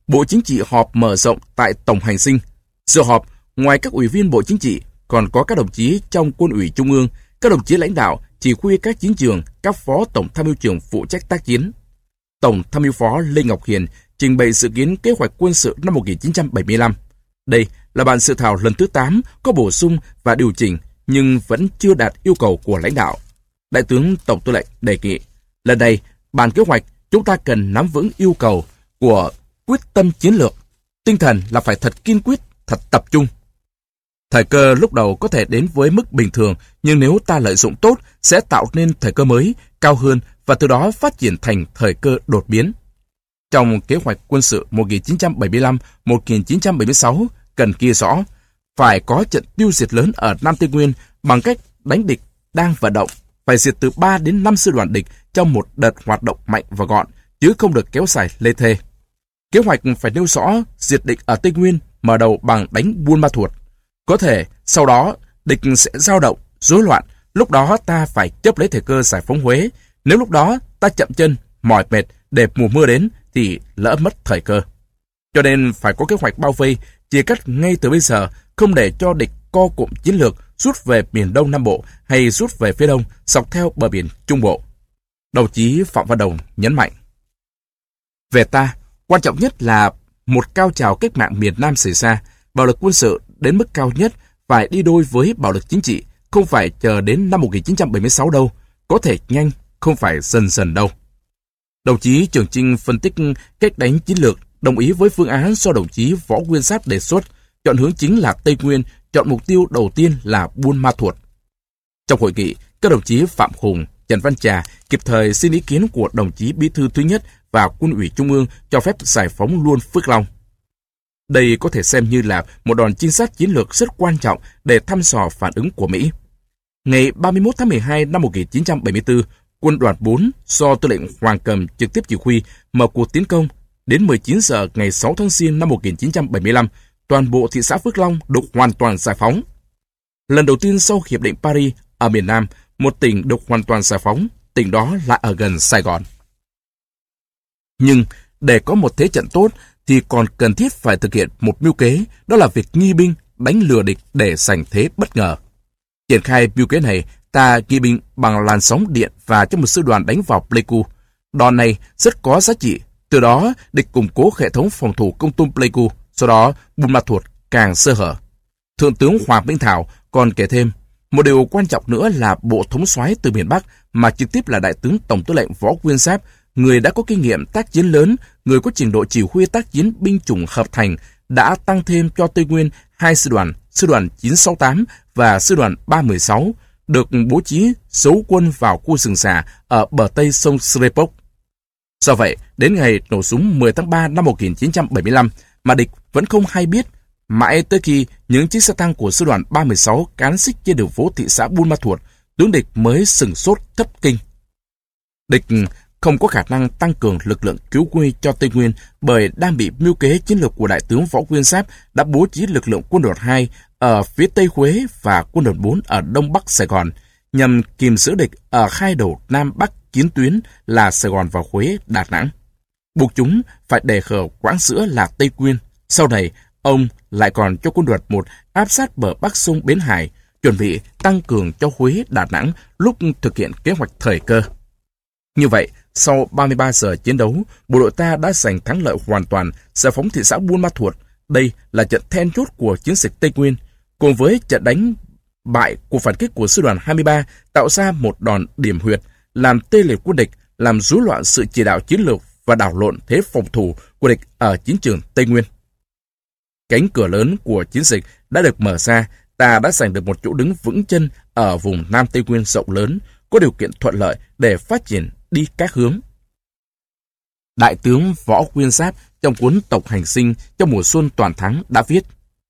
Bộ Chính trị họp mở rộng tại Tổng Hành Dinh. Dự họp, ngoài các ủy viên Bộ Chính trị, còn có các đồng chí trong Quân ủy Trung ương, các đồng chí lãnh đạo, chỉ huy các chiến trường, các phó tổng tham mưu trưởng phụ trách tác chiến. Tổng tham mưu phó Lê Ngọc Hiền trình bày dự kiến kế hoạch quân sự năm 1975. Đây là bản dự thảo lần thứ 8 có bổ sung và điều chỉnh nhưng vẫn chưa đạt yêu cầu của lãnh đạo. Đại tướng Tổng Tư lệnh đề nghị, lần này, bản kế hoạch chúng ta cần nắm vững yêu cầu của quyết tâm chiến lược. Tinh thần là phải thật kiên quyết, thật tập trung. Thời cơ lúc đầu có thể đến với mức bình thường, nhưng nếu ta lợi dụng tốt, sẽ tạo nên thời cơ mới, cao hơn và từ đó phát triển thành thời cơ đột biến. Trong kế hoạch quân sự 1975-1976 cần ghi rõ, phải có trận tiêu diệt lớn ở Nam Tây Nguyên bằng cách đánh địch đang vận động, phải diệt từ 3 đến 5 sư đoàn địch trong một đợt hoạt động mạnh và gọn, chứ không được kéo dài lê thê. Kế hoạch phải nêu rõ diệt địch ở Tây Nguyên mở đầu bằng đánh Buôn Ma Thuột. Có thể sau đó địch sẽ dao động, rối loạn, lúc đó ta phải chấp lấy thời cơ giải phóng Huế. Nếu lúc đó ta chậm chân, mỏi mệt để mùa mưa đến thì lỡ mất thời cơ. Cho nên phải có kế hoạch bao vây, chia cắt ngay từ bây giờ, không để cho địch co cụm chiến lược rút về miền Đông Nam Bộ hay rút về phía Đông dọc theo bờ biển Trung Bộ. Đồng chí Phạm Văn Đồng nhấn mạnh. Về ta, quan trọng nhất là một cao trào cách mạng miền Nam xảy ra, bạo lực quân sự đến mức cao nhất phải đi đôi với bạo lực chính trị, không phải chờ đến năm 1976 đâu, có thể nhanh, không phải dần dần đâu. Đồng chí Trường Chinh phân tích cách đánh chiến lược, đồng ý với phương án do đồng chí Võ Nguyên Giáp đề xuất, chọn hướng chính là Tây Nguyên, chọn mục tiêu đầu tiên là Buôn Ma Thuột. Trong hội nghị, các đồng chí Phạm Hùng, Trần Văn Trà kịp thời xin ý kiến của đồng chí Bí thư thứ nhất và Quân ủy Trung ương cho phép giải phóng luôn Phước Long. Đây có thể xem như là một đòn trinh sát chiến lược rất quan trọng để thăm dò phản ứng của Mỹ. Ngày 31 tháng 12 năm 1974, Quân đoàn 4 do Tư lệnh Hoàng Cầm trực tiếp chỉ huy mở cuộc tiến công. Đến 19 giờ ngày 6 tháng Giêng năm 1975, toàn bộ thị xã Phước Long được hoàn toàn giải phóng. Lần đầu tiên sau Hiệp định Paris, ở miền Nam, một tỉnh được hoàn toàn giải phóng, tỉnh đó lại ở gần Sài Gòn. Nhưng để có một thế trận tốt thì còn cần thiết phải thực hiện một mưu kế, đó là việc nghi binh, đánh lừa địch để giành thế bất ngờ. Triển khai mưu kế này, ta nghi binh bằng làn sóng điện và cho một sư đoàn đánh vào Pleiku. Đòn này rất có giá trị, từ đó địch củng cố hệ thống phòng thủ công tung Pleiku, sau đó Buôn Ma Thuột càng sơ hở. Thượng tướng Hoàng Minh Thảo còn kể thêm, một điều quan trọng nữa là bộ thống soái từ miền Bắc mà trực tiếp là Đại tướng Tổng Tư lệnh Võ Nguyên Giáp, người đã có kinh nghiệm tác chiến lớn, người có trình độ chỉ huy tác chiến binh chủng hợp thành, đã tăng thêm cho Tây Nguyên 2 sư đoàn 968 và sư đoàn 316, được bố trí giấu quân vào khu rừng già ở bờ tây sông Srepok. Do vậy, đến ngày nổ súng 10 tháng 3 năm 1975 mà địch vẫn không hay biết, mãi tới khi những chiếc xe tăng của sư đoàn 316 cán xích trên đường phố thị xã Buôn Ma Thuột, tướng địch mới sửng sốt thất kinh. Địch không có khả năng tăng cường lực lượng cứu nguy cho Tây Nguyên bởi đang bị mưu kế chiến lược của Đại tướng Võ Nguyên Giáp đã bố trí lực lượng quân đoàn 2 ở phía Tây Huế và quân đoàn 4 ở Đông Bắc Sài Gòn nhằm kìm giữ địch ở hai đầu Nam Bắc chiến tuyến là Sài Gòn và Huế, Đà Nẵng. Buộc chúng phải đề khờ quãng giữa là Tây Nguyên. Sau này, ông lại còn cho quân đoàn 1 áp sát bờ Bắc sông Bến Hải, chuẩn bị tăng cường cho Huế, Đà Nẵng lúc thực hiện kế hoạch thời cơ. Như vậy, sau 33 giờ chiến đấu, bộ đội ta đã giành thắng lợi hoàn toàn, giải phóng thị xã Buôn Ma Thuột. Đây là trận then chốt của chiến dịch Tây Nguyên, cùng với trận đánh bại của phản kích của sư đoàn 23 tạo ra một đòn điểm huyệt, làm tê liệt quân địch, làm rối loạn sự chỉ đạo chiến lược và đảo lộn thế phòng thủ của địch ở chiến trường Tây Nguyên. Cánh cửa lớn của chiến dịch đã được mở ra, ta đã giành được một chỗ đứng vững chân ở vùng Nam Tây Nguyên rộng lớn, có điều kiện thuận lợi để phát triển đi các hướng. Đại tướng Võ Nguyên Giáp trong cuốn Tổng Hành Dinh trong mùa xuân toàn thắng đã viết: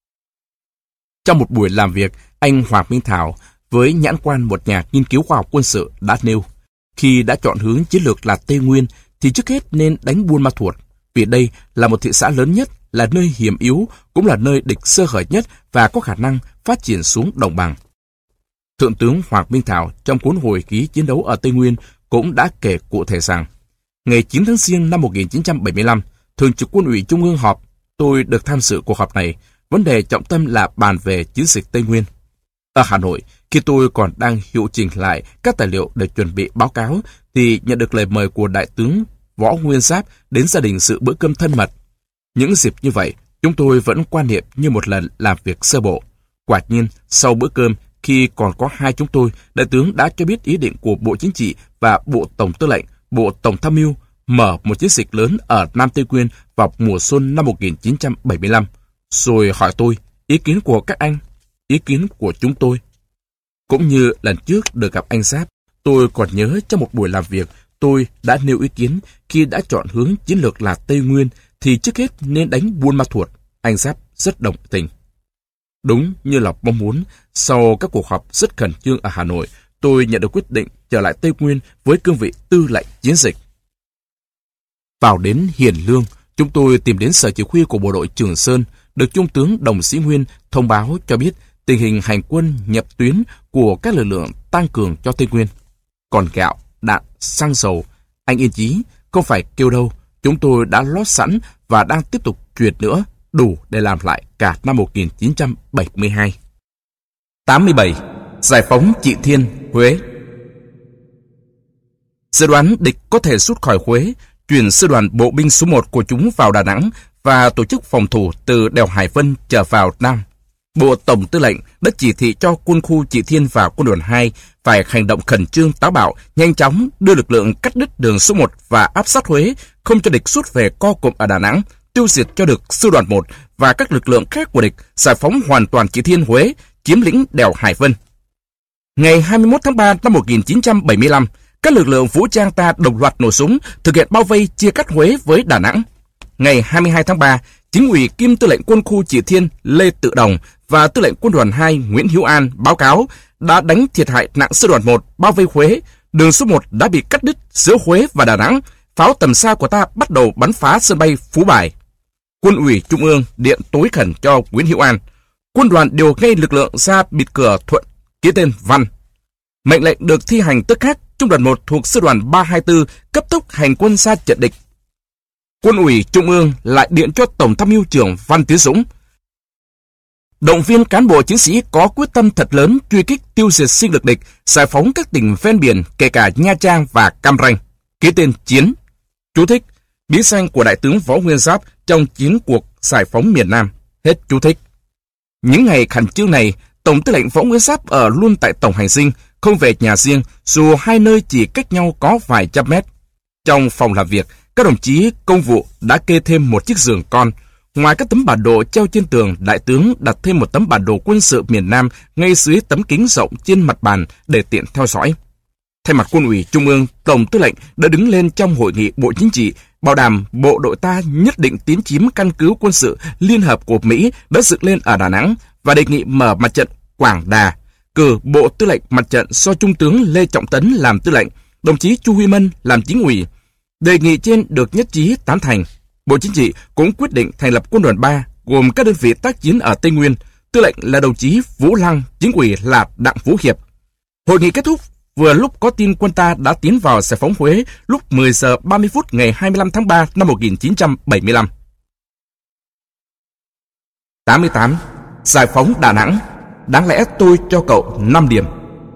trong một buổi làm việc, anh Hoàng Minh Thảo với nhãn quan một nhà nghiên cứu khoa học quân sự đã nêu, khi đã chọn hướng chiến lược là Tây Nguyên thì trước hết nên đánh Buôn Ma Thuột, vì đây là một thị xã lớn nhất, là nơi hiểm yếu, cũng là nơi địch sơ hở nhất và có khả năng phát triển xuống đồng bằng. Thượng tướng Hoàng Minh Thảo trong cuốn hồi ký chiến đấu ở Tây Nguyên cũng đã kể cụ thể rằng, ngày 9 tháng Giêng năm 1975, Thường trực Quân ủy Trung ương họp. Tôi được tham dự cuộc họp này. Vấn đề trọng tâm là bàn về chiến dịch Tây Nguyên. Ở Hà Nội, khi tôi còn đang hiệu chỉnh lại các tài liệu để chuẩn bị báo cáo, thì nhận được lời mời của Đại tướng Võ Nguyên Giáp đến gia đình dự bữa cơm thân mật. Những dịp như vậy, chúng tôi vẫn quan niệm như một lần làm việc sơ bộ. Quả nhiên, sau bữa cơm, khi còn có hai chúng tôi, Đại tướng đã cho biết ý định của Bộ Chính trị và Bộ Tổng Tư lệnh, Bộ Tổng Tham mưu mở một chiến dịch lớn ở Nam Tây Nguyên vào mùa xuân năm 1975. Rồi hỏi tôi, ý kiến của các anh, ý kiến của chúng tôi. Cũng như lần trước được gặp anh Giáp, tôi còn nhớ trong một buổi làm việc, tôi đã nêu ý kiến khi đã chọn hướng chiến lược là Tây Nguyên thì trước hết nên đánh Buôn Ma Thuột. Anh Giáp rất đồng tình. Đúng như là mong muốn, sau các cuộc họp rất khẩn trương ở Hà Nội, tôi nhận được quyết định trở lại Tây Nguyên với cương vị tư lệnh chiến dịch. Vào đến Hiền Lương, chúng tôi tìm đến sở chỉ huy của bộ đội Trường Sơn, được Trung tướng Đồng Sĩ Nguyên thông báo cho biết tình hình hành quân nhập tuyến của các lực lượng tăng cường cho Tây Nguyên. Còn gạo, đạn, xăng dầu, anh yên chí, không phải kêu đâu, chúng tôi đã lót sẵn và đang tiếp tục chuyển nữa, đủ để làm lại cả năm 1972. 87. Giải phóng Trị Thiên, Huế. Dự đoán địch có thể rút khỏi Huế, chuyển sư đoàn bộ binh số 1 của chúng vào Đà Nẵng và tổ chức phòng thủ từ đèo Hải Vân trở vào Nam. Bộ Tổng Tư lệnh đã chỉ thị cho quân khu Trị Thiên và quân đoàn 2 phải hành động khẩn trương táo bạo, nhanh chóng đưa lực lượng cắt đứt đường số 1 và áp sát Huế, không cho địch rút về co cụm ở Đà Nẵng, tiêu diệt cho được sư đoàn 1 và các lực lượng khác của địch, giải phóng hoàn toàn Trị Thiên, Huế, chiếm lĩnh đèo Hải Vân. Ngày 21 tháng 3 năm 1975, các lực lượng vũ trang ta đồng loạt nổ súng, thực hiện bao vây chia cắt Huế với Đà Nẵng. Ngày 22 tháng 3, Chính ủy kiêm Tư lệnh quân khu Trị Thiên Lê Tự Đồng và Tư lệnh quân đoàn 2 Nguyễn Hữu An báo cáo đã đánh thiệt hại nặng sư đoàn 1 bao vây Huế, đường số 1 đã bị cắt đứt giữa Huế và Đà Nẵng, pháo tầm xa của ta bắt đầu bắn phá sân bay Phú Bài. Quân ủy Trung ương điện tối khẩn cho Nguyễn Hữu An. Quân đoàn điều ngay lực lượng ra bịt cửa Thuận, ký tên Văn. Mệnh lệnh được thi hành tức khắc, Trung đoàn 1 thuộc sư đoàn 324 cấp tốc hành quân ra trận địch. Quân ủy Trung ương lại điện cho Tổng tham mưu trưởng Văn Tiến Dũng động viên cán bộ chiến sĩ có quyết tâm thật lớn truy kích tiêu diệt sinh lực địch, giải phóng các tỉnh ven biển kể cả Nha Trang và Cam Ranh. Ký tên Chiến. Chú thích: bí danh của Đại tướng Võ Nguyên Giáp trong chiến cuộc giải phóng miền Nam. Hết chú thích. Những ngày khẩn trương này, Tổng Tư lệnh Võ Nguyên Giáp ở luôn tại tổng hành dinh, không về nhà riêng, dù hai nơi chỉ cách nhau có vài trăm mét. Trong phòng làm việc, các đồng chí công vụ đã kê thêm một chiếc giường con. Ngoài các tấm bản đồ treo trên tường, Đại tướng đặt thêm một tấm bản đồ quân sự miền Nam ngay dưới tấm kính rộng trên mặt bàn để tiện theo dõi. Thay mặt Quân ủy Trung ương, Tổng Tư lệnh đã đứng lên trong hội nghị Bộ Chính trị, bảo đảm bộ đội ta nhất định tiến chiếm căn cứ quân sự liên hợp của Mỹ đã dựng lên ở Đà Nẵng và đề nghị mở mặt trận Quảng Đà, cử Bộ Tư lệnh mặt trận do Trung tướng Lê Trọng Tấn làm tư lệnh, đồng chí Chu Huy Mân làm chính ủy. Đề nghị trên được nhất trí tán thành. Bộ Chính trị cũng quyết định thành lập quân đoàn 3 gồm các đơn vị tác chiến ở Tây Nguyên, tư lệnh là đồng chí Vũ Lăng, chính ủy là Đặng Vũ Hiệp. Hội nghị kết thúc vừa lúc có tin quân ta đã tiến vào giải phóng Huế lúc 10 giờ 30 phút ngày 25 tháng 3 năm 1975. 88. Giải phóng Đà Nẵng. Đáng lẽ tôi cho cậu 5 điểm.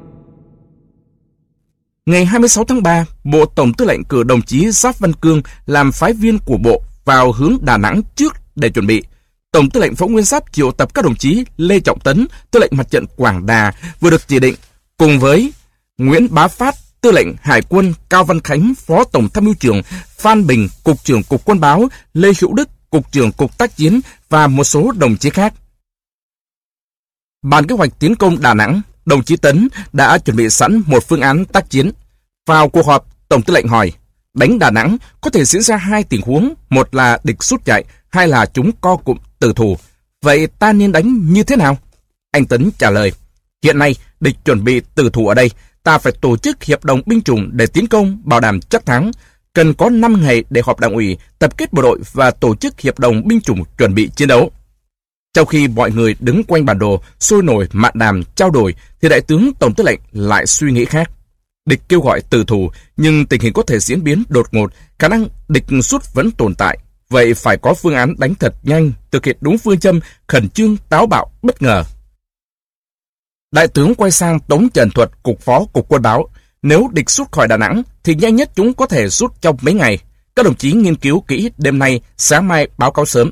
Ngày 26 tháng 3, Bộ Tổng Tư lệnh cử đồng chí Giáp Văn Cương làm phái viên của Bộ vào hướng Đà Nẵng trước để chuẩn bị. Tổng Tư lệnh Võ Nguyên Giáp triệu tập các đồng chí Lê Trọng Tấn, Tư lệnh mặt trận Quảng Đà vừa được chỉ định, cùng với Nguyễn Bá Phát, Tư lệnh Hải quân, Cao Văn Khánh, Phó Tổng Tham mưu trưởng, Phan Bình, Cục trưởng Cục Quân báo, Lê Hữu Đức, Cục trưởng Cục Tác chiến và một số đồng chí khác. Bàn kế hoạch tiến công Đà Nẵng, đồng chí Tấn đã chuẩn bị sẵn một phương án tác chiến. Vào cuộc họp, Tổng Tư lệnh hỏi, đánh Đà Nẵng có thể diễn ra hai tình huống, một là địch rút chạy, hai là chúng co cụm tử thủ. Vậy ta nên đánh như thế nào? Anh Tấn trả lời, hiện nay địch chuẩn bị tử thủ ở đây, ta phải tổ chức hiệp đồng binh chủng để tiến công, bảo đảm chắc thắng. Cần có 5 ngày để họp đảng ủy, tập kết bộ đội và tổ chức hiệp đồng binh chủng chuẩn bị chiến đấu. Trong khi mọi người đứng quanh bản đồ, sôi nổi mạn đàm trao đổi, thì Đại tướng Tổng Tư lệnh lại suy nghĩ khác. Địch kêu gọi tử thủ, nhưng tình hình có thể diễn biến đột ngột, khả năng địch rút vẫn tồn tại. vậy phải có phương án đánh thật nhanh, thực hiện đúng phương châm, khẩn trương, táo bạo, bất ngờ. Đại tướng quay sang Tống Trần Thuật, cục phó cục quân báo. Nếu địch rút khỏi Đà Nẵng, thì nhanh nhất chúng có thể rút trong mấy ngày. Các đồng chí nghiên cứu kỹ, đêm nay, sáng mai báo cáo sớm.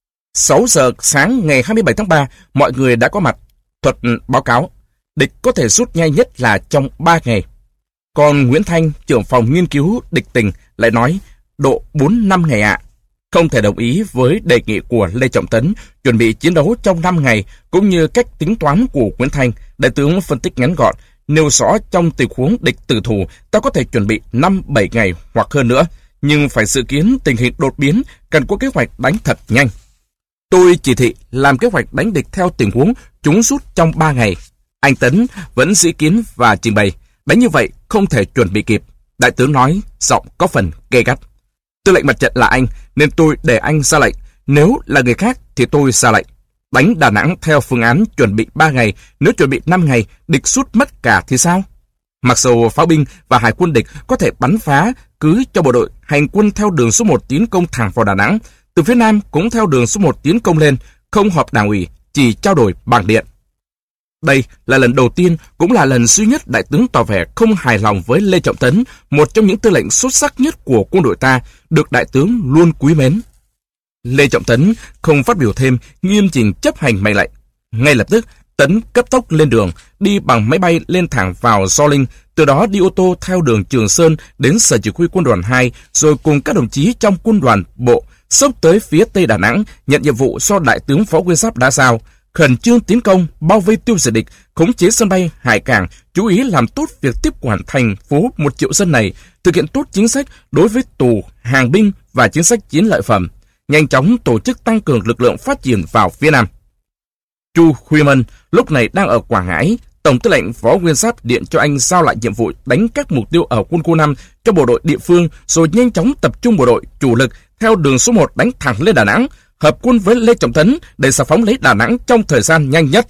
6 giờ sáng ngày 27 tháng 3, mọi người đã có mặt. Thuật báo cáo, địch có thể rút nhanh nhất là trong 3 ngày. Còn Nguyễn Thanh, trưởng phòng nghiên cứu địch tình, lại nói độ 4-5 ngày ạ. Không thể đồng ý với đề nghị của Lê Trọng Tấn chuẩn bị chiến đấu trong 5 ngày, cũng như cách tính toán của Nguyễn Thanh. Đại tướng phân tích ngắn gọn, nêu rõ trong tình huống địch tử thủ, ta có thể chuẩn bị 5-7 ngày hoặc hơn nữa, nhưng phải dự kiến tình hình đột biến, cần có kế hoạch đánh thật nhanh. Tôi chỉ thị làm kế hoạch đánh địch theo tình huống chúng rút trong 3 ngày. Anh Tấn vẫn giữ kiến và trình bày, đánh như vậy không thể chuẩn bị kịp. Đại tướng nói, giọng có phần gay gắt. Tư lệnh mặt trận là anh, nên tôi để anh ra lệnh. Nếu là người khác thì tôi ra lệnh. Đánh Đà Nẵng theo phương án chuẩn bị 3 ngày, nếu chuẩn bị 5 ngày, địch rút mất cả thì sao? Mặc dù pháo binh và hải quân địch có thể bắn phá, cứ cho bộ đội hành quân theo đường số 1 tiến công thẳng vào Đà Nẵng, từ phía Nam cũng theo đường số 1 tiến công lên, không họp đảng ủy, chỉ trao đổi bằng điện. Đây là lần đầu tiên, cũng là lần duy nhất đại tướng tỏ vẻ không hài lòng với Lê Trọng Tấn, một trong những tư lệnh xuất sắc nhất của quân đội ta, được đại tướng luôn quý mến. Lê Trọng Tấn không phát biểu thêm, nghiêm chỉnh chấp hành mệnh lệnh. Ngay lập tức, Tấn cấp tốc lên đường, đi bằng máy bay lên thẳng vào Gio Linh, từ đó đi ô tô theo đường Trường Sơn đến sở chỉ huy quân đoàn 2, rồi cùng các đồng chí trong quân đoàn bộ xốc tới phía tây Đà Nẵng, nhận nhiệm vụ do đại tướng Võ Nguyên Giáp đã giao, khẩn trương tiến công, bao vây tiêu diệt địch, khống chế sân bay, hải cảng, chú ý làm tốt việc tiếp quản thành phố 1 triệu dân này, thực hiện tốt chính sách đối với tù, hàng binh và chính sách chiến lợi phẩm, nhanh chóng tổ chức tăng cường lực lượng phát triển vào phía Nam. Chu Huy Mân lúc này đang ở Quảng Ngãi. Tổng tư lệnh Võ Nguyên Giáp điện cho anh giao lại nhiệm vụ đánh các mục tiêu ở quân khu 5 cho bộ đội địa phương, rồi nhanh chóng tập trung bộ đội chủ lực theo đường số 1 đánh thẳng lên Đà Nẵng, hợp quân với Lê Trọng Tấn để giải phóng lấy Đà Nẵng trong thời gian nhanh nhất.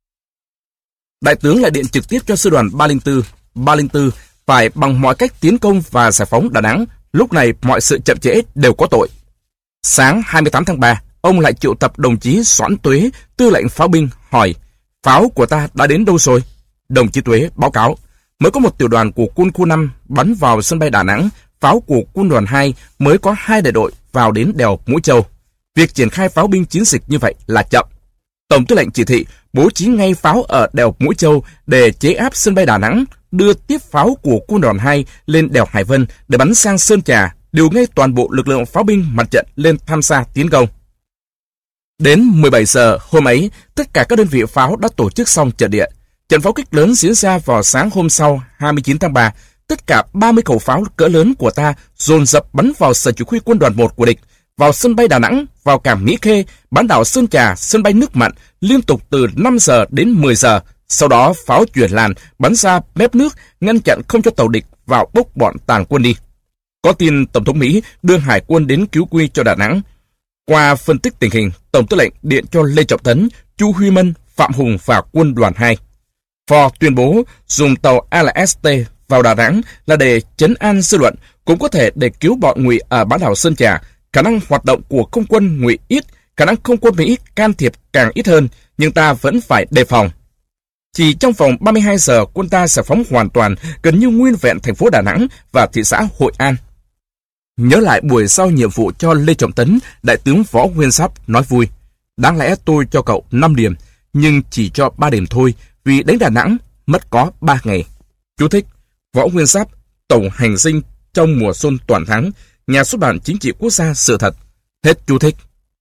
Đại tướng lại điện trực tiếp cho sư đoàn 304. 304 phải bằng mọi cách tiến công và giải phóng Đà Nẵng. Lúc này mọi sự chậm trễ đều có tội. Sáng 28 tháng 3, ông lại triệu tập đồng chí Doãn Tuế, tư lệnh pháo binh, hỏi: pháo của ta đã đến đâu rồi? Đồng chí Tuế báo cáo: mới có một tiểu đoàn của quân khu 5 bắn vào sân bay Đà Nẵng, pháo của quân đoàn 2 mới có 2 đại đội vào đến đèo Mũi Châu. Việc triển khai pháo binh chiến dịch như vậy là chậm. Tổng tư lệnh chỉ thị bố trí ngay pháo ở đèo Mũi Châu để chế áp sân bay Đà Nẵng, đưa tiếp pháo của quân đoàn 2 lên đèo Hải Vân để bắn sang Sơn Trà, điều ngay toàn bộ lực lượng pháo binh mặt trận lên tham gia tiến công. Đến 17 giờ hôm ấy, tất cả các đơn vị pháo đã tổ chức xong trận địa. Trận pháo kích lớn diễn ra vào sáng hôm sau 29 tháng 3. Tất cả 30 khẩu pháo cỡ lớn của ta dồn dập bắn vào sở chỉ huy quân đoàn 1 của địch, vào sân bay Đà Nẵng, vào cảng Mỹ Khê, bán đảo Sơn Trà, sân bay Nước Mặn, liên tục từ 5 giờ đến 10 giờ. Sau đó pháo chuyển làn, bắn ra mép nước, ngăn chặn không cho tàu địch vào bốc bọn tàn quân đi. Có tin Tổng thống Mỹ đưa hải quân đến cứu nguy cho Đà Nẵng. Qua phân tích tình hình, Tổng tư lệnh điện cho Lê Trọng Tấn, Chu Huy Mân, Phạm Hùng và quân đoàn 2. Ford tuyên bố dùng tàu LST vào Đà Nẵng là để trấn an dư luận, cũng có thể để cứu bọn Ngụy ở bán đảo Sơn Trà. Khả năng hoạt động của không quân Ngụy ít, khả năng không quân Mỹ can thiệp càng ít hơn, nhưng ta vẫn phải đề phòng. Chỉ trong vòng 32 giờ, quân ta sẽ phóng hoàn toàn, gần như nguyên vẹn thành phố Đà Nẵng và thị xã Hội An. Nhớ lại buổi giao nhiệm vụ cho Lê Trọng Tấn, đại tướng Võ Nguyên Giáp nói vui: đáng lẽ tôi cho cậu 5 điểm, nhưng chỉ cho 3 điểm thôi, vì đánh Đà Nẵng mất có 3 ngày. Chú thích: Võ Nguyên Giáp, Tổng hành dinh trong mùa xuân toàn thắng, Nhà xuất bản Chính trị Quốc gia Sự thật. Hết chú thích.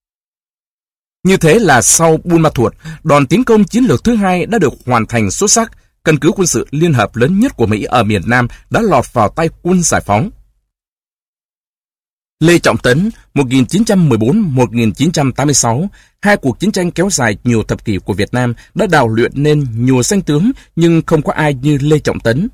Như thế là sau Buôn Ma Thuột, đòn tiến công chiến lược thứ 2 đã được hoàn thành xuất sắc. Căn cứ quân sự liên hợp lớn nhất của Mỹ ở miền Nam đã lọt vào tay quân giải phóng. Lê Trọng Tấn 1914-1986, hai cuộc chiến tranh kéo dài nhiều thập kỷ của Việt Nam đã đào luyện nên nhiều danh tướng, nhưng không có ai như Lê Trọng Tấn.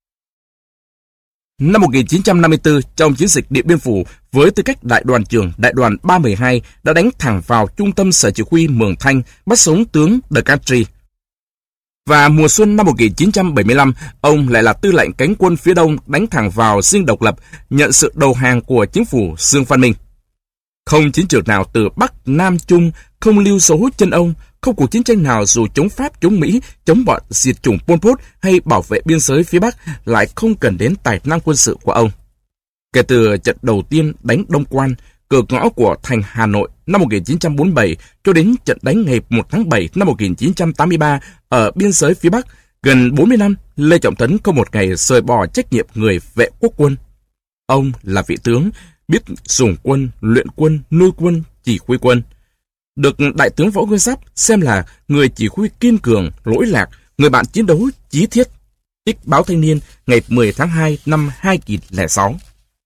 Năm 1954, trong chiến dịch Điện Biên Phủ, với tư cách đại đoàn trưởng đại đoàn 312 đã đánh thẳng vào trung tâm sở chỉ huy Mường Thanh, bắt sống tướng De Castries. Và mùa xuân năm 1975, ông lại là tư lệnh cánh quân phía Đông đánh thẳng vào Dinh Độc Lập, nhận sự đầu hàng của chính phủ Dương Văn Minh. Không chiến trường nào từ Bắc, Nam, Trung, không lưu số chân ông, không cuộc chiến tranh nào dù chống Pháp, chống Mỹ, chống bọn diệt chủng Pol Pot hay bảo vệ biên giới phía Bắc lại không cần đến tài năng quân sự của ông. Kể từ trận đầu tiên đánh Đông Quan, cửa ngõ của thành Hà Nội năm 1947 cho đến trận đánh ngày 1 tháng 7 năm 1983 ở biên giới phía Bắc, gần 40 năm, Lê Trọng Tấn không một ngày rời bỏ trách nhiệm người vệ quốc quân. Ông là vị tướng, biết dùng quân, luyện quân, nuôi quân, chỉ huy quân. Được Đại tướng Võ Nguyên Giáp xem là người chỉ huy kiên cường, lỗi lạc, người bạn chiến đấu chí thiết. Trích Báo Thanh niên ngày 10 tháng 2 năm 2006.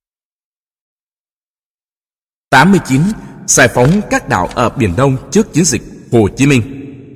89. Giải phóng các đảo ở Biển Đông trước chiến dịch Hồ Chí Minh.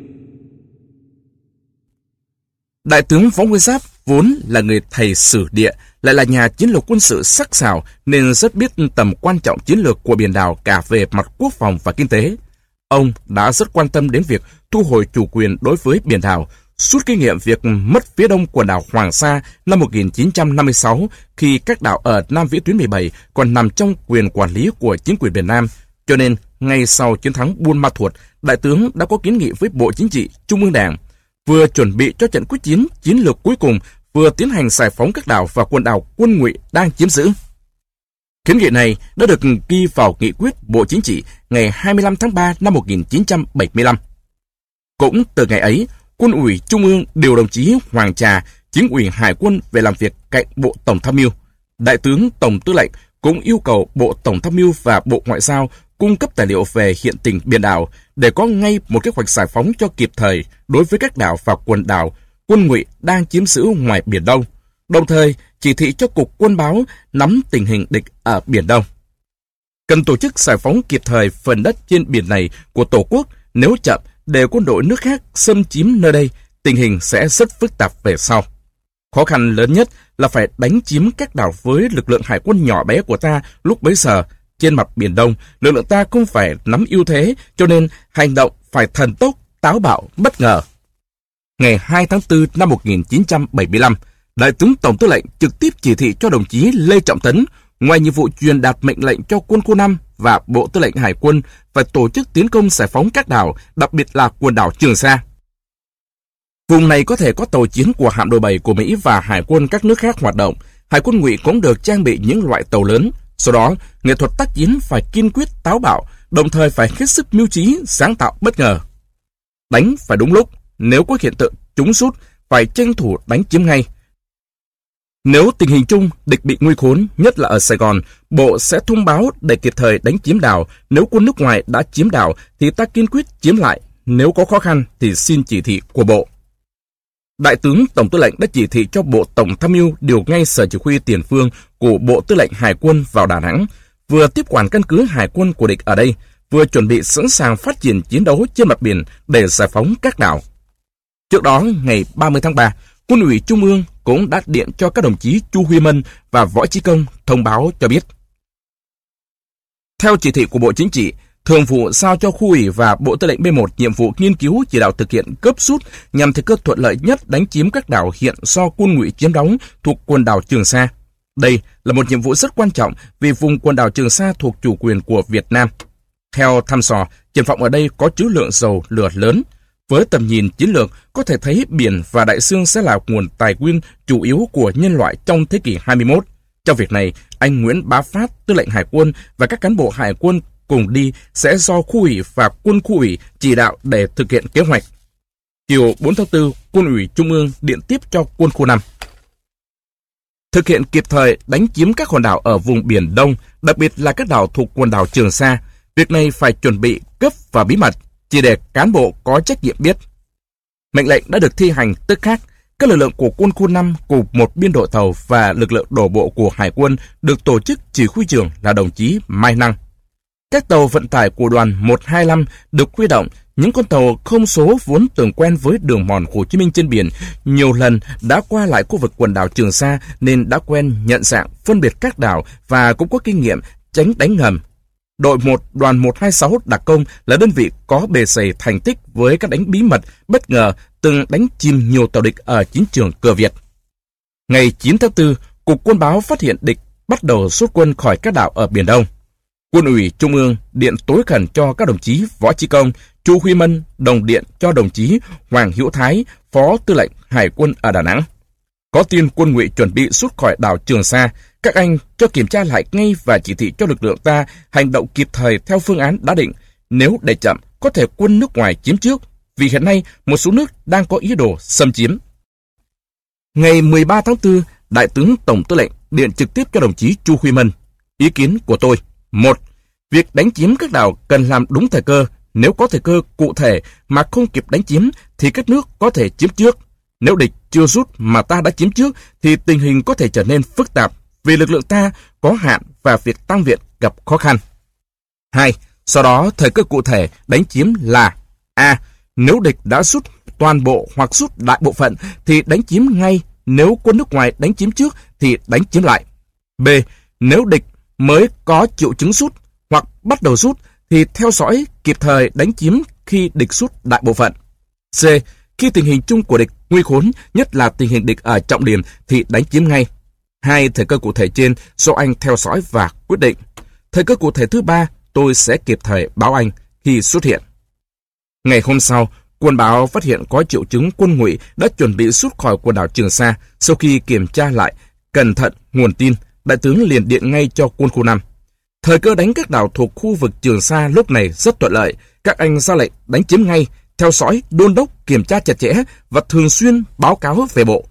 Đại tướng Võ Nguyên Giáp vốn là người thầy sử địa, lại là nhà chiến lược quân sự sắc sảo nên rất biết tầm quan trọng chiến lược của biển đảo cả về mặt quốc phòng và kinh tế. Ông đã rất quan tâm đến việc thu hồi chủ quyền đối với biển đảo, rút kinh nghiệm việc mất phía đông quần đảo Hoàng Sa năm 1956 khi các đảo ở Nam Vĩ tuyến 17 còn nằm trong quyền quản lý của chính quyền Việt Nam. Cho nên, ngay sau chiến thắng Buôn Ma Thuột, Đại tướng đã có kiến nghị với Bộ Chính trị, Trung ương Đảng, vừa chuẩn bị cho trận quyết chiến chiến lược cuối cùng, vừa tiến hành giải phóng các đảo và quần đảo Quân Ngụy đang chiếm giữ. Kiến nghị này đã được ghi vào nghị quyết Bộ Chính trị ngày 25 tháng 3 năm 1975. Cũng từ ngày ấy, Quân ủy Trung ương điều đồng chí Hoàng Trà, Chính ủy Hải quân về làm việc cạnh Bộ Tổng tham mưu. Đại tướng Tổng tư lệnh cũng yêu cầu Bộ Tổng tham mưu và Bộ Ngoại giao cung cấp tài liệu về hiện tình biển đảo để có ngay một kế hoạch giải phóng cho kịp thời đối với các đảo và quần đảo Quân Ngụy đang chiếm giữ ngoài Biển Đông, đồng thời chỉ thị cho Cục Quân báo nắm tình hình địch ở Biển Đông. Cần tổ chức giải phóng kịp thời phần đất trên biển này của Tổ quốc, nếu chậm để quân đội nước khác xâm chiếm nơi đây, tình hình sẽ rất phức tạp về sau. Khó khăn lớn nhất là phải đánh chiếm các đảo với lực lượng hải quân nhỏ bé của ta lúc bấy giờ. Trên mặt Biển Đông, lực lượng ta không phải nắm ưu thế, cho nên hành động phải thần tốc, táo bạo, bất ngờ. Ngày 2 tháng 4 năm 1975, Đại tướng Tổng tư lệnh trực tiếp chỉ thị cho đồng chí Lê Trọng Tấn, ngoài nhiệm vụ truyền đạt mệnh lệnh cho Quân khu 5 và Bộ Tư lệnh Hải quân phải tổ chức tiến công giải phóng các đảo, đặc biệt là quần đảo Trường Sa. Vùng này có thể có tàu chiến của hạm đội 7 của Mỹ và hải quân các nước khác hoạt động. Hải quân Ngụy cũng được trang bị những loại tàu lớn. Sau đó, nghệ thuật tác chiến phải kiên quyết táo bạo, đồng thời phải hết sức mưu trí, sáng tạo bất ngờ. Đánh phải đúng lúc, nếu có hiện tượng trúng sút, phải tranh thủ đánh chiếm ngay. Nếu tình hình chung địch bị nguy khốn, nhất là ở Sài Gòn, Bộ sẽ thông báo để kịp thời đánh chiếm đảo. Nếu quân nước ngoài đã chiếm đảo thì ta kiên quyết chiếm lại. Nếu có khó khăn thì xin chỉ thị của Bộ. Đại tướng Tổng tư lệnh đã chỉ thị cho Bộ Tổng tham mưu điều ngay Sở Chỉ huy Tiền phương của Bộ Tư lệnh Hải quân vào Đà Nẵng, vừa tiếp quản căn cứ hải quân của địch ở đây, vừa chuẩn bị sẵn sàng phát triển chiến đấu trên mặt biển để giải phóng các đảo. Trước đó, ngày 30 tháng 3, Quân ủy Trung ương cũng đã điện cho các đồng chí Chu Huy Mân và Võ Chí Công thông báo cho biết. Theo chỉ thị của Bộ Chính trị, Thường vụ giao cho Khu ủy và Bộ Tư lệnh B1 nhiệm vụ nghiên cứu chỉ đạo thực hiện cấp rút nhằm thời cơ thuận lợi nhất đánh chiếm các đảo hiện do Quân Ngụy chiếm đóng thuộc quần đảo Trường Sa. Đây là một nhiệm vụ rất quan trọng vì vùng quần đảo Trường Sa thuộc chủ quyền của Việt Nam. Theo thăm dò, triển vọng ở đây có trữ lượng dầu lửa lớn. Với tầm nhìn chiến lược, có thể thấy biển và đại dương sẽ là nguồn tài nguyên chủ yếu của nhân loại trong thế kỷ 21. Trong việc này, anh Nguyễn Bá Phát, Tư lệnh Hải quân và các cán bộ Hải quân cùng đi sẽ do Khu ủy và Quân khu ủy chỉ đạo để thực hiện kế hoạch. Chiều 4 tháng 4, Quân ủy Trung ương điện tiếp cho Quân khu 5. Thực hiện kịp thời đánh chiếm các hòn đảo ở vùng Biển Đông, đặc biệt là các đảo thuộc quần đảo Trường Sa. Việc này phải chuẩn bị cấp và bí mật, chỉ để cán bộ có trách nhiệm biết. Mệnh lệnh đã được thi hành tức khắc. Các lực lượng của Quân khu 5 cùng một biên đội tàu và lực lượng đổ bộ của Hải quân được tổ chức chỉ huy trưởng là đồng chí Mai Năng. Các tàu vận tải của đoàn 125 được huy động. Những con tàu không số vốn từng quen với đường mòn Hồ Chí Minh trên biển, nhiều lần đã qua lại khu vực quần đảo Trường Sa nên đã quen nhận dạng, phân biệt các đảo và cũng có kinh nghiệm tránh đánh ngầm. Đội 1 đoàn 126 đặc công là đơn vị có bề dày thành tích với các đánh bí mật, bất ngờ, từng đánh chìm nhiều tàu địch ở chiến trường Cửa Việt. Ngày 9 tháng 4, Cục Quân báo phát hiện địch bắt đầu rút quân khỏi các đảo ở Biển Đông. Quân ủy Trung ương điện tối khẩn cho các đồng chí Võ Chí Công, Chu Huy Mân đồng điện cho đồng chí Hoàng Hữu Thái, Phó Tư lệnh Hải quân ở Đà Nẵng. Có tin quân Ngụy chuẩn bị rút khỏi đảo Trường Sa, các anh cho kiểm tra lại ngay và chỉ thị cho lực lượng ta hành động kịp thời theo phương án đã định. Nếu để chậm, có thể quân nước ngoài chiếm trước, vì hiện nay một số nước đang có ý đồ xâm chiếm. Ngày 13 tháng 4, Đại tướng Tổng Tư lệnh điện trực tiếp cho đồng chí Chu Huy Mân. Ý kiến của tôi: 1. Việc đánh chiếm các đảo cần làm đúng thời cơ. Nếu có thời cơ cụ thể mà không kịp đánh chiếm thì các nước có thể chiếm trước. Nếu địch chưa rút mà ta đã chiếm trước thì tình hình có thể trở nên phức tạp vì lực lượng ta có hạn và việc tăng viện gặp khó khăn. 2. Sau đó thời cơ cụ thể đánh chiếm là: A. Nếu địch đã rút toàn bộ hoặc rút đại bộ phận thì đánh chiếm ngay. Nếu quân nước ngoài đánh chiếm trước thì đánh chiếm lại. B. Nếu địch mới có triệu chứng rút hoặc bắt đầu rút thì theo dõi kịp thời đánh chiếm khi địch rút đại bộ phận. C. Khi tình hình chung của địch nguy khốn, nhất là tình hình địch ở trọng điểm thì đánh chiếm ngay. Hai thời cơ cụ thể trên do anh theo dõi và quyết định. Thời cơ cụ thể thứ ba tôi sẽ kịp thời báo anh khi xuất hiện. Ngày hôm sau, quân báo phát hiện có triệu chứng quân Ngụy đã chuẩn bị rút khỏi quần đảo Trường Sa. Sau khi kiểm tra lại cẩn thận nguồn tin, Đại tướng liền điện ngay cho quân khu 5. Thời cơ đánh các đảo thuộc khu vực Trường Sa lúc này rất thuận lợi. Các anh ra lệnh đánh chiếm ngay, theo dõi, đôn đốc, kiểm tra chặt chẽ và thường xuyên báo cáo về bộ.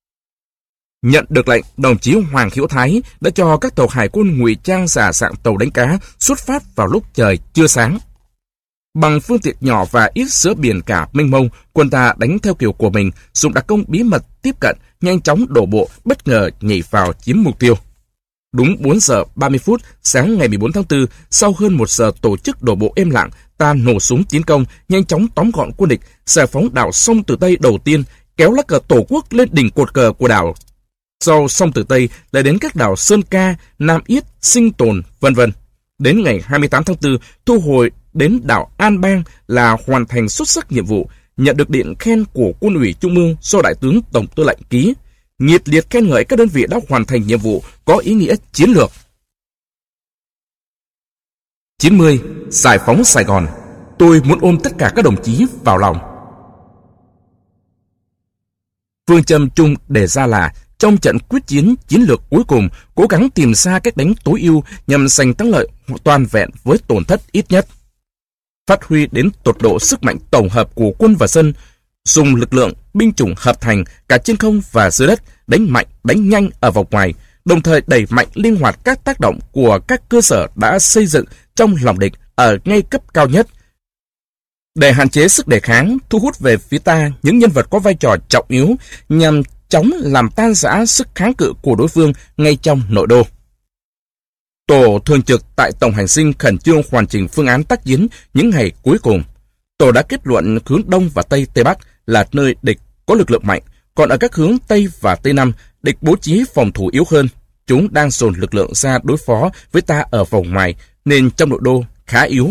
Nhận được lệnh, đồng chí Hoàng Hữu Thái đã cho các tàu hải quân ngụy trang giả dạng tàu đánh cá xuất phát vào lúc trời chưa sáng. Bằng phương tiện nhỏ và ít giữa biển cả mênh mông, quân ta đánh theo kiểu của mình, dùng đặc công bí mật tiếp cận, nhanh chóng đổ bộ, bất ngờ nhảy vào chiếm mục tiêu. Đúng 4 giờ 30 phút sáng ngày 14 tháng 4, sau hơn 1 giờ tổ chức đổ bộ êm lặng, ta nổ súng tiến công, nhanh chóng tóm gọn quân địch, giải phóng đảo Sông Tử Tây đầu tiên, kéo lá cờ Tổ quốc lên đỉnh cột cờ của đảo. Sau Sông Tử Tây lại đến các đảo Sơn Ca, Nam Yết, Sinh Tồn, vân vân. Đến ngày 28 tháng 4, thu hồi đến đảo An Bang là hoàn thành xuất sắc nhiệm vụ, nhận được điện khen của Quân ủy Trung ương do Đại tướng Tổng Tư lệnh ký, nhiệt liệt khen ngợi các đơn vị đã hoàn thành nhiệm vụ có ý nghĩa chiến lược. 90. Giải phóng Sài Gòn. Tôi muốn ôm tất cả các đồng chí vào lòng. Phương châm chung đề ra là trong trận quyết chiến chiến lược cuối cùng, cố gắng tìm ra cách đánh tối ưu nhằm giành thắng lợi toàn vẹn với tổn thất ít nhất. Phát huy đến tột độ sức mạnh tổng hợp của quân và dân, dùng lực lượng binh chủng hợp thành cả trên không và dưới đất, đánh mạnh, đánh nhanh ở vòng ngoài, đồng thời đẩy mạnh linh hoạt các tác động của các cơ sở đã xây dựng trong lòng địch ở ngay cấp cao nhất. Để hạn chế sức đề kháng, thu hút về phía ta những nhân vật có vai trò trọng yếu nhằm chóng làm tan rã sức kháng cự của đối phương ngay trong nội đô. Tổ thường trực tại Tổng hành dinh khẩn trương hoàn chỉnh phương án tác chiến những ngày cuối cùng. Tổ đã kết luận hướng Đông và Tây Tây Bắc là nơi địch có lực lượng mạnh, còn ở các hướng Tây và Tây Nam, địch bố trí phòng thủ yếu hơn. Chúng đang dồn lực lượng ra đối phó với ta ở vòng ngoài, nên trong nội đô khá yếu.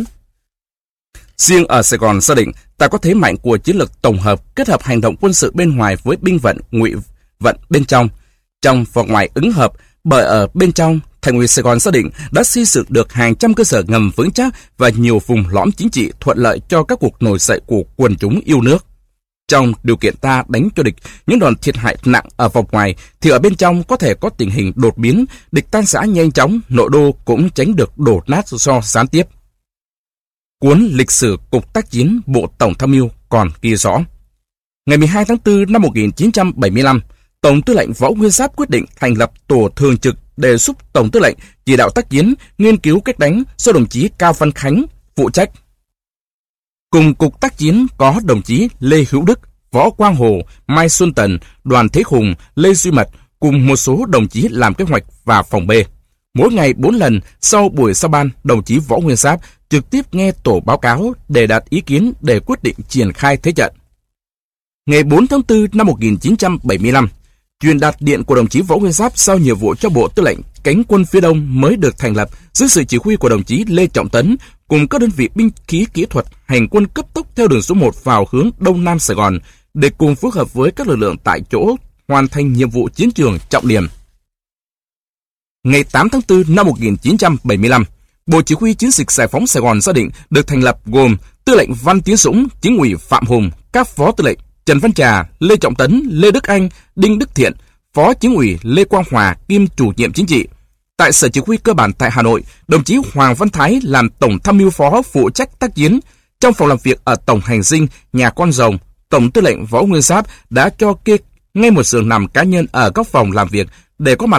Riêng ở Sài Gòn xác định ta có thế mạnh của chiến lược tổng hợp kết hợp hành động quân sự bên ngoài với binh vận ngụy vận bên trong và ngoài ứng hợp, bởi ở bên trong Thành ủy Sài Gòn xác định đã xây dựng được hàng trăm cơ sở ngầm vững chắc và nhiều vùng lõm chính trị thuận lợi cho các cuộc nổi dậy của quần chúng yêu nước. Trong điều kiện ta đánh cho địch những đòn thiệt hại nặng ở vòng ngoài, thì ở bên trong có thể có tình hình đột biến, địch tan rã nhanh chóng, nội đô cũng tránh được đổ nát do gián tiếp. Cuốn Lịch sử Cục Tác chiến Bộ Tổng Tham mưu còn ghi rõ. Ngày 12 tháng 4 năm 1975, Tổng Tư lệnh Võ Nguyên Giáp quyết định thành lập tổ thường trực để giúp Tổng Tư lệnh chỉ đạo tác chiến, nghiên cứu cách đánh do đồng chí Cao Văn Khánh phụ trách. Cùng Cục Tác chiến có đồng chí Lê Hữu Đức, Võ Quang Hồ, Mai Xuân Tần, Đoàn Thế Hùng, Lê Duy Mật cùng một số đồng chí làm kế hoạch và phòng B. Mỗi ngày 4 lần sau buổi giao ban, đồng chí Võ Nguyên Giáp trực tiếp nghe tổ báo cáo để đạt ý kiến để quyết định triển khai thế trận. Ngày 4 tháng 4 năm 1975, truyền đạt điện của đồng chí Võ Nguyên Giáp giao nhiệm vụ cho Bộ Tư lệnh Cánh quân phía Đông mới được thành lập dưới sự chỉ huy của đồng chí Lê Trọng Tấn cùng các đơn vị binh khí kỹ thuật hành quân cấp tốc theo đường số 1 vào hướng Đông Nam Sài Gòn để cùng phối hợp với các lực lượng tại chỗ hoàn thành nhiệm vụ chiến trường trọng điểm. Ngày 8 tháng 4 năm 1975, Bộ Chỉ huy Chiến dịch Giải phóng Sài Gòn gia định được thành lập gồm Tư lệnh Văn Tiến Dũng, Chính ủy Phạm Hùng, các phó tư lệnh Trần Văn Trà, Lê Trọng Tấn, Lê Đức Anh, Đinh Đức Thiện, phó Chính ủy Lê Quang Hòa kiêm chủ nhiệm chính trị. Tại Sở Chỉ huy cơ bản tại Hà Nội, đồng chí Hoàng Văn Thái làm Tổng tham mưu phó phụ trách tác chiến. Trong phòng làm việc ở Tổng hành dinh, nhà Con Rồng, Tổng tư lệnh Võ Nguyên Giáp đã cho kê ngay một giường nằm cá nhân ở các phòng làm việc để có mặt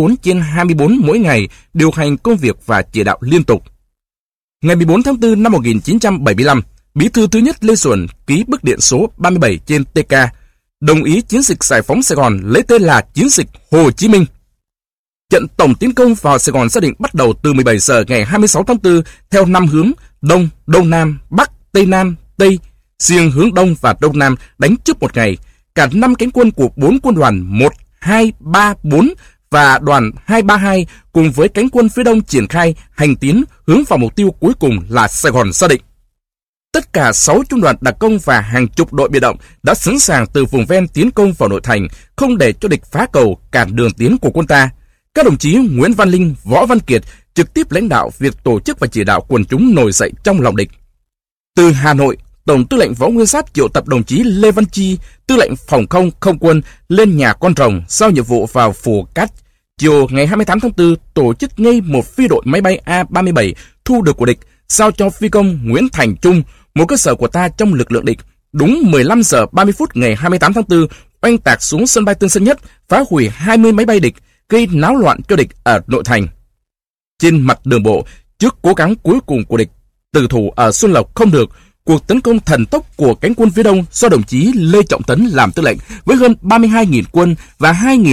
24/24 mỗi ngày, điều hành công việc và chỉ đạo liên tục. Ngày 14 tháng 4 năm 1975, Bí thư thứ nhất Lê Duẩn ký bức điện số 37 trên TK, đồng ý chiến dịch giải phóng Sài Gòn lấy tên là Chiến dịch Hồ Chí Minh. Trận tổng tiến công vào Sài Gòn xác định bắt đầu từ 17 giờ ngày 26 tháng 4 theo 5 hướng Đông, Đông Nam, Bắc, Tây Nam, Tây. Riêng hướng Đông và Đông Nam đánh trước một ngày. Cả 5 cánh quân của 4 quân đoàn 1, 2, 3, 4 và đoàn 232 cùng với cánh quân phía Đông triển khai hành tiến hướng vào mục tiêu cuối cùng là Sài Gòn gia định. Tất cả 6 trung đoàn đặc công và hàng chục đội biệt động đã sẵn sàng từ vùng ven tiến công vào nội thành, không để cho địch phá cầu cản đường tiến của quân ta. Các đồng chí Nguyễn Văn Linh, Võ Văn Kiệt trực tiếp lãnh đạo việc tổ chức và chỉ đạo quần chúng nổi dậy trong lòng địch. Từ Hà Nội, Tổng tư lệnh Võ Nguyên Giáp triệu tập đồng chí Lê Văn Chi, tư lệnh phòng không không quân lên nhà Con Rồng giao nhiệm vụ vào Phù Cát. Chiều ngày 28 tháng 4 tổ chức ngay một phi đội máy bay A-37 thu được của địch, giao cho phi công Nguyễn Thành Trung, một cơ sở của ta trong lực lượng địch. Đúng 15 giờ 30 phút ngày 28 tháng 4, oanh tạc xuống sân bay Tân Sơn Nhất, phá hủy 20 máy bay địch, gây náo loạn cho địch ở nội thành. Trên mặt đường bộ, trước cố gắng cuối cùng của địch từ thủ ở Xuân Lộc không được, cuộc tấn công thần tốc của cánh quân phía Đông do đồng chí Lê Trọng Tấn làm tư lệnh với hơn 32.000 quân và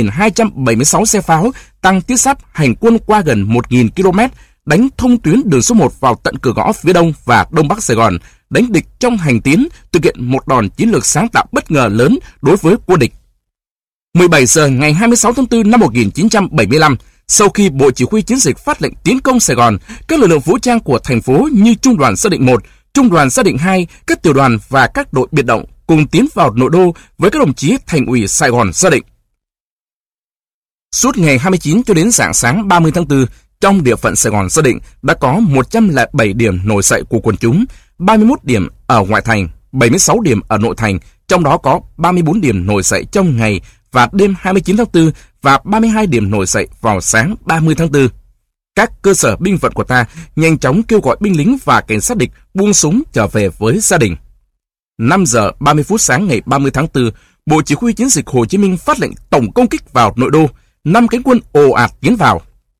2.276 xe pháo tăng thiết giáp hành quân qua gần 1.000 km, đánh thông tuyến đường số 1 vào tận cửa ngõ phía Đông và Đông Bắc Sài Gòn, đánh địch trong hành tiến, thực hiện một đòn chiến lược sáng tạo bất ngờ lớn đối với quân địch. 17 giờ ngày 26 tháng 4 năm 1975, sau khi Bộ Chỉ huy Chiến dịch phát lệnh tiến công Sài Gòn, các lực lượng vũ trang của thành phố như Trung đoàn Gia định 1, Trung đoàn Gia định 2, các tiểu đoàn và các đội biệt động cùng tiến vào nội đô với các đồng chí Thành ủy Sài Gòn Gia định. Suốt ngày 29 cho đến rạng sáng 30 tháng 4, trong địa phận Sài Gòn Gia định đã có 107 điểm nổi dậy của quần chúng, 31 điểm ở ngoại thành, 76 điểm ở nội thành, trong đó có 34 điểm nổi dậy trong ngày và đêm 29 tháng 4 và 32 điểm nổi dậy vào sáng 30 tháng 4. Các cơ sở binh vận của ta nhanh chóng kêu gọi binh lính và cảnh sát địch buông súng trở về với gia đình. 5 giờ 30 phút sáng ngày 30 tháng 4, Bộ Chỉ huy Chiến dịch Hồ Chí Minh phát lệnh tổng công kích vào nội đô, 5 cánh quân ồ ạt tiến vào.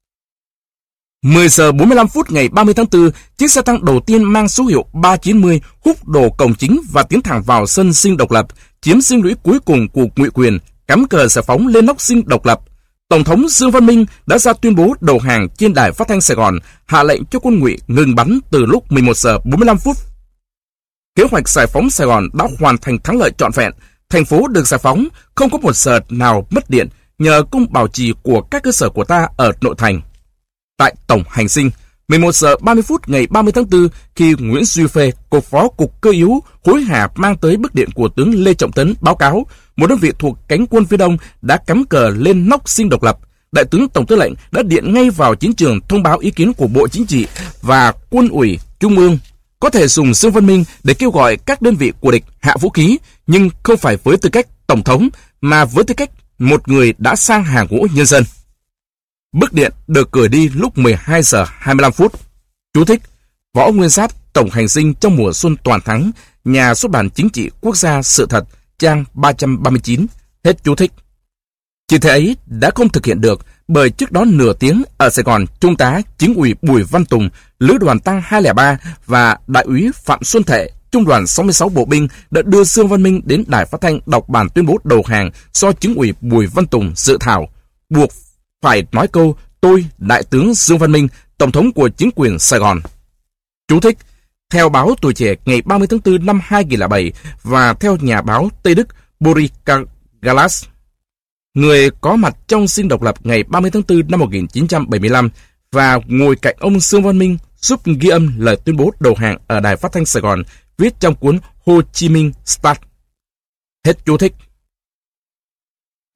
10 giờ 45 phút ngày 30 tháng 4, chiếc xe tăng đầu tiên mang số hiệu 390 húc đổ cổng chính và tiến thẳng vào sân Dinh Độc Lập, chiếm dinh lũy cuối cùng của Ngụy Quyền, cắm cờ giải phóng lên nóc Dinh Độc Lập. Tổng thống Dương Văn Minh đã ra tuyên bố đầu hàng trên đài phát thanh Sài Gòn, hạ lệnh cho quân Ngụy ngừng bắn từ lúc 11 giờ 45 phút. Kế hoạch giải phóng Sài Gòn đã hoàn thành thắng lợi trọn vẹn. Thành phố được giải phóng, không có một giờ nào mất điện nhờ công bảo trì của các cơ sở của ta ở nội thành. Tại Tổng hành dinh, 11 giờ 30 phút ngày 30 tháng 4, khi Nguyễn Duy Phê, cục phó cục cơ yếu, hối hả mang tới bức điện của tướng Lê Trọng Tấn báo cáo, một đơn vị thuộc cánh quân phía Đông đã cắm cờ lên nóc Dinh Độc Lập. Đại tướng Tổng tư lệnh đã điện ngay vào chiến trường thông báo ý kiến của Bộ Chính trị và Quân ủy Trung ương. Có thể dùng Dương Văn Minh để kêu gọi các đơn vị của địch hạ vũ khí, nhưng không phải với tư cách Tổng thống, mà với tư cách một người đã sang hàng ngũ nhân dân. Bức điện được gửi đi lúc 12 giờ 25 phút. Chú thích: Võ Nguyên Giáp, Tổng hành dinh trong mùa xuân toàn thắng, Nhà xuất bản Chính trị Quốc gia Sự thật, trang 339. Hết chú thích. Chỉ thế ấy đã không thực hiện được, bởi trước đó nửa tiếng ở Sài Gòn, Trung tá Chính ủy Bùi Văn Tùng, Lữ đoàn tăng 203 và Đại úy Phạm Xuân Thệ, Trung đoàn 66 Bộ binh đã đưa Dương Văn Minh đến đài phát thanh đọc bản tuyên bố đầu hàng do Chính ủy Bùi Văn Tùng dự thảo, buộc phải nói câu tôi, Đại tướng Dương Văn Minh, Tổng thống của chính quyền Sài Gòn. Chú thích: theo báo Tuổi Trẻ ngày 30 tháng 4 năm 2007 và theo nhà báo Tây Đức Boris Galas, người có mặt trong Dinh Độc Lập ngày 30 tháng 4 năm 1975 và ngồi cạnh ông Dương Văn Minh giúp ghi âm lời tuyên bố đầu hàng ở đài phát thanh Sài Gòn, viết trong cuốn Hồ Chí Minh Start. Hết chú thích.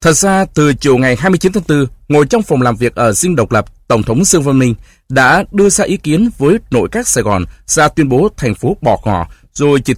Thật ra, từ chiều ngày 29 tháng 4, ngồi trong phòng làm việc ở Dinh Độc Lập, Tổng thống Dương Văn Minh đã đưa ra ý kiến với nội các Sài Gòn ra tuyên bố thành phố bỏ ngỏ, rồi chỉ